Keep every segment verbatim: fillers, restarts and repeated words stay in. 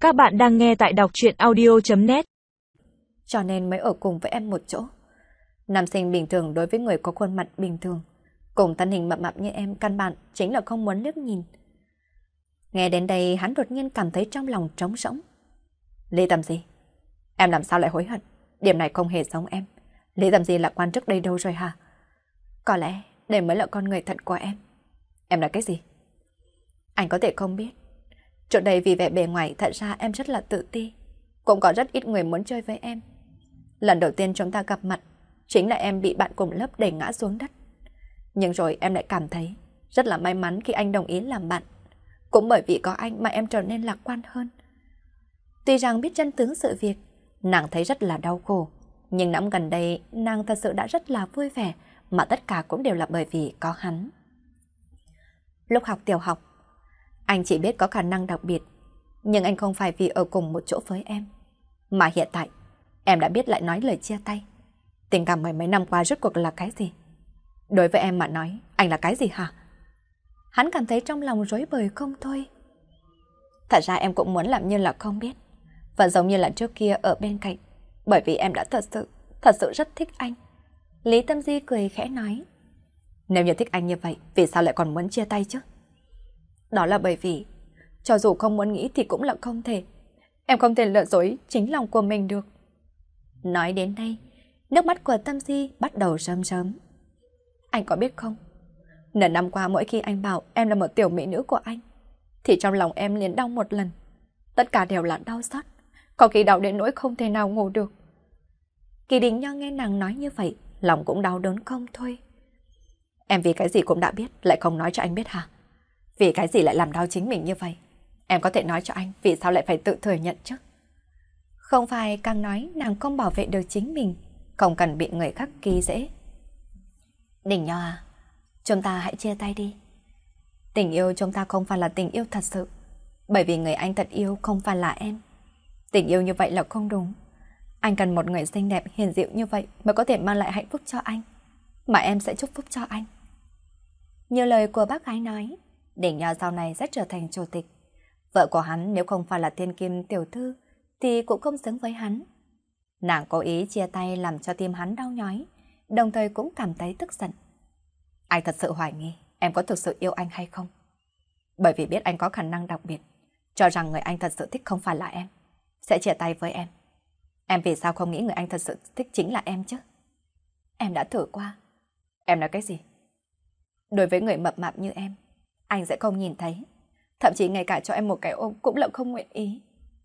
Các bạn đang nghe tại đọc truyện audio chấm net. Cho nên mới ở cùng với em một chỗ. Nam sinh bình thường đối với người có khuôn mặt bình thường, cùng thân hình mập mạp như em căn bản chính là không muốn liếc nhìn. Nghe đến đây hắn đột nhiên cảm thấy trong lòng trống rỗng. Lý Tầm Di, em làm sao lại hối hận? Điểm này không hề giống em. Lý Tầm Di là quan trước đây đâu rồi hả? Có lẽ đây mới là con người thật của em. Em là cái gì? Anh có thể không biết. Trước đây vì vẻ bề ngoài thật ra em rất là tự ti. Cũng có rất ít người muốn chơi với em. Lần đầu tiên chúng ta gặp mặt, chính là em bị bạn cùng lớp đẩy ngã xuống đất. Nhưng rồi em lại cảm thấy rất là may mắn khi anh đồng ý làm bạn. Cũng bởi vì có anh mà em trở nên lạc quan hơn. Tuy rằng biết chân tướng sự việc, nàng thấy rất là đau khổ. Nhưng năm gần đây, nàng thật sự đã rất là vui vẻ, mà tất cả cũng đều là bởi vì có hắn. Lúc học tiểu học, anh chỉ biết có khả năng đặc biệt, nhưng anh không phải vì ở cùng một chỗ với em. Mà hiện tại, em đã biết lại nói lời chia tay. Tình cảm mười mấy năm qua rốt cuộc là cái gì? Đối với em mà nói, anh là cái gì hả? Hắn cảm thấy trong lòng rối bời không thôi. Thật ra em cũng muốn làm như là không biết, và giống như là trước kia ở bên cạnh, bởi vì em đã thật sự, thật sự rất thích anh. Lý Tâm Di cười khẽ nói. Nếu như thích anh như vậy, vì sao lại còn muốn chia tay chứ? Đó là bởi vì, cho dù không muốn nghĩ thì cũng là không thể. Em không thể lừa dối chính lòng của mình được. Nói đến đây, nước mắt của Tâm Di bắt đầu rơm rớm. Anh có biết không? Nửa năm qua mỗi khi anh bảo em là một tiểu mỹ nữ của anh, thì trong lòng em liền đau một lần. Tất cả đều là đau xót, có khi đau đến nỗi không thể nào ngủ được. Kỳ Đình Nho nghe nàng nói như vậy, lòng cũng đau đớn không thôi. Em vì cái gì cũng đã biết, lại không nói cho anh biết hả? Vì cái gì lại làm đau chính mình như vậy? Em có thể nói cho anh vì sao lại phải tự thừa nhận chứ? Không phải càng nói nàng không bảo vệ được chính mình, không cần bị người khác kỳ dễ. Đình Nho à, chúng ta hãy chia tay đi. Tình yêu chúng ta không phải là tình yêu thật sự, bởi vì người anh thật yêu không phải là em. Tình yêu như vậy là không đúng. Anh cần một người xinh đẹp hiền dịu như vậy mới có thể mang lại hạnh phúc cho anh, mà em sẽ chúc phúc cho anh. Như lời của bác gái nói, Đình Nho sau này sẽ trở thành chủ tịch. Vợ của hắn nếu không phải là thiên kim tiểu thư thì cũng không xứng với hắn. Nàng cố ý chia tay làm cho tim hắn đau nhói, đồng thời cũng cảm thấy tức giận. Anh thật sự hoài nghi em có thực sự yêu anh hay không? Bởi vì biết anh có khả năng đặc biệt, cho rằng người anh thật sự thích không phải là em, sẽ chia tay với em. Em vì sao không nghĩ người anh thật sự thích chính là em chứ? Em đã thử qua. Em nói cái gì? Đối với người mập mạp như em, anh sẽ không nhìn thấy. Thậm chí ngay cả cho em một cái ôm cũng là không nguyện ý.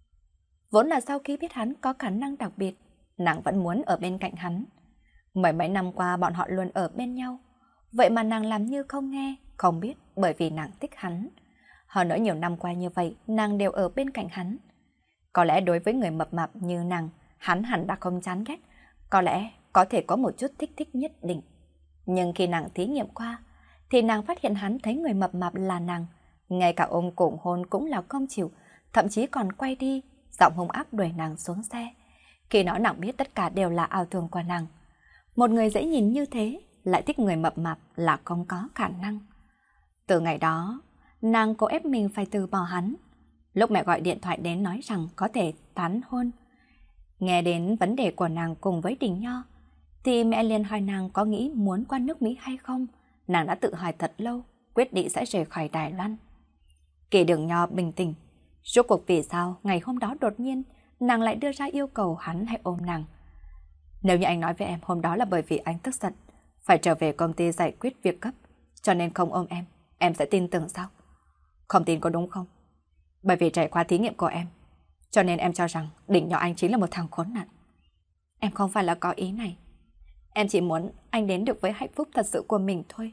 Vốn là sau khi biết hắn có khả năng đặc biệt, nàng vẫn muốn ở bên cạnh hắn. Mấy mấy năm qua bọn họ luôn ở bên nhau. Vậy mà nàng làm như không nghe, không biết bởi vì nàng thích hắn. Hơn nữa nhiều năm qua như vậy, nàng đều ở bên cạnh hắn. Có lẽ đối với người mập mạp như nàng, hắn hẳn đã không chán ghét. Có lẽ có thể có một chút thích thích nhất định. Nhưng khi nàng thí nghiệm qua, thì nàng phát hiện hắn thấy người mập mạp là nàng. Ngay cả ôm cổ hôn cũng là không chịu, thậm chí còn quay đi, giọng hung ác đuổi nàng xuống xe. Khi đó nàng biết tất cả đều là ảo tưởng của nàng. Một người dễ nhìn như thế, lại thích người mập mạp là không có khả năng. Từ ngày đó, nàng cố ép mình phải từ bỏ hắn. Lúc mẹ gọi điện thoại đến nói rằng có thể tán hôn, nghe đến vấn đề của nàng cùng với Đình Nho, thì mẹ liền hỏi nàng có nghĩ muốn qua nước Mỹ hay không. Nàng đã tự hỏi thật lâu, quyết định sẽ rời khỏi Đài Loan. Kỳ Đường Nho bình tĩnh. Rốt cuộc vì sao ngày hôm đó đột nhiên nàng lại đưa ra yêu cầu hắn hãy ôm nàng? Nếu như anh nói với em hôm đó là bởi vì anh tức giận, phải trở về công ty giải quyết việc cấp, cho nên không ôm em, em sẽ tin tưởng sao? Không tin có đúng không? Bởi vì trải qua thí nghiệm của em, cho nên em cho rằng Đình Nho anh chính là một thằng khốn nạn. Em không phải là có ý này. Em chỉ muốn anh đến được với hạnh phúc thật sự của mình thôi.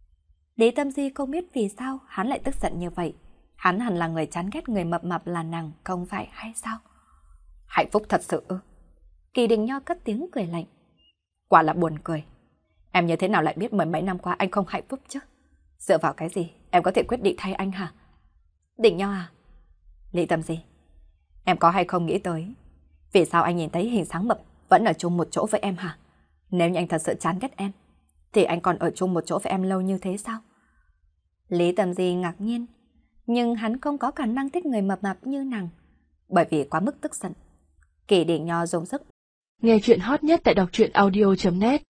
Lý Tâm Di không biết vì sao hắn lại tức giận như vậy. Hắn hẳn là người chán ghét người mập mạp là nàng, không phải hay sao? Hạnh phúc thật sự ư? Kỳ Đình Nho cất tiếng cười lạnh. Quả là buồn cười. Em như thế nào lại biết mười mấy năm qua anh không hạnh phúc chứ? Dựa vào cái gì em có thể quyết định thay anh hả? Đình Nho à? Lý Tâm Di, em có hay không nghĩ tới vì sao anh nhìn thấy hình sáng mập vẫn ở chung một chỗ với em hả? Nếu như anh thật sự chán ghét em, thì anh còn ở chung một chỗ với em lâu như thế sao? Lý Tâm Di ngạc nhiên, nhưng hắn không có khả năng thích người mập mạp như nàng. bởi vì quá mức tức giận. Kỳ Đình Nho dùng sức. Nghe chuyện hot nhất tại đọc truyện audio chấm net